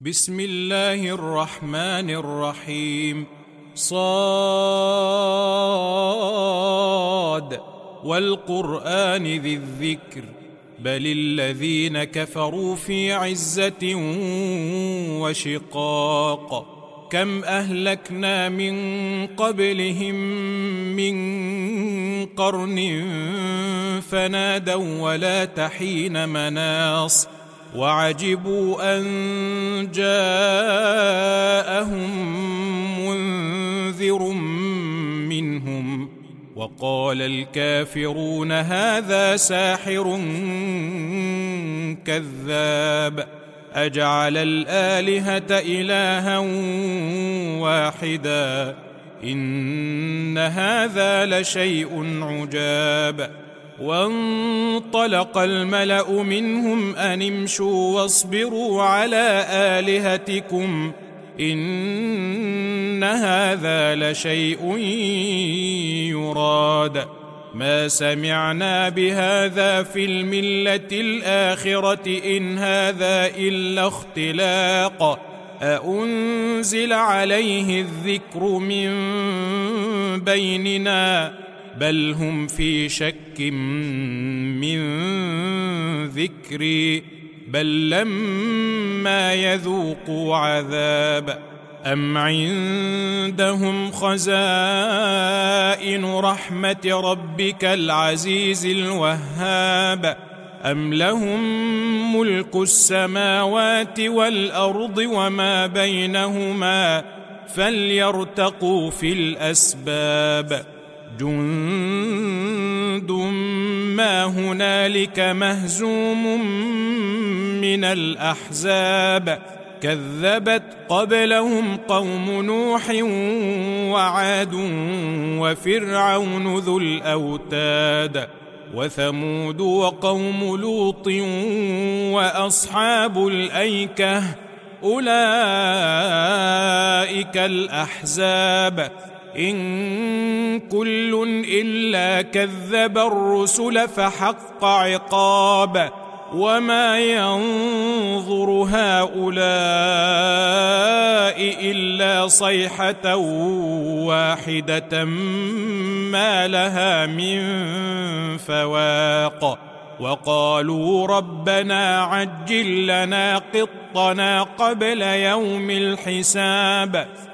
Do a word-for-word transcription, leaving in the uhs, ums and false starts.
بسم الله الرحمن الرحيم. صاد والقرآن ذي الذكر بل الذين كفروا في عزة وشقاق. كم أهلكنا من قبلهم من قرن فنادوا ولا تحين مناص وعجبوا أن جاءهم منذر منهم وقال الكافرون هذا ساحر كذاب أجعل الآلهة إلها واحدا إن هذا لشيء عجاب. وانطلق الملأ منهم أن امشوا واصبروا على آلهتكم إن هذا لشيء يراد ما سمعنا بهذا في الملة الآخرة إن هذا إلا اختلاق أأنزل عليه الذكر من بيننا بل هم في شك من ذكري بل لما يذوقوا عذاب أم عندهم خزائن رحمة ربك العزيز الوهاب أم لهم ملك السماوات والأرض وما بينهما فليرتقوا في الأسباب. جند ما هنالك مهزوم من الأحزاب كذبت قبلهم قوم نوح وعاد وفرعون ذو الأوتاد وثمود وقوم لوط وأصحاب الأيكة أولئك الأحزاب إن كل إلا كذب الرسل فحق عقاب وما ينظر هؤلاء إلا صيحة واحدة ما لها من فواق. وقالوا ربنا عجل لنا قطنا قبل يوم الحساب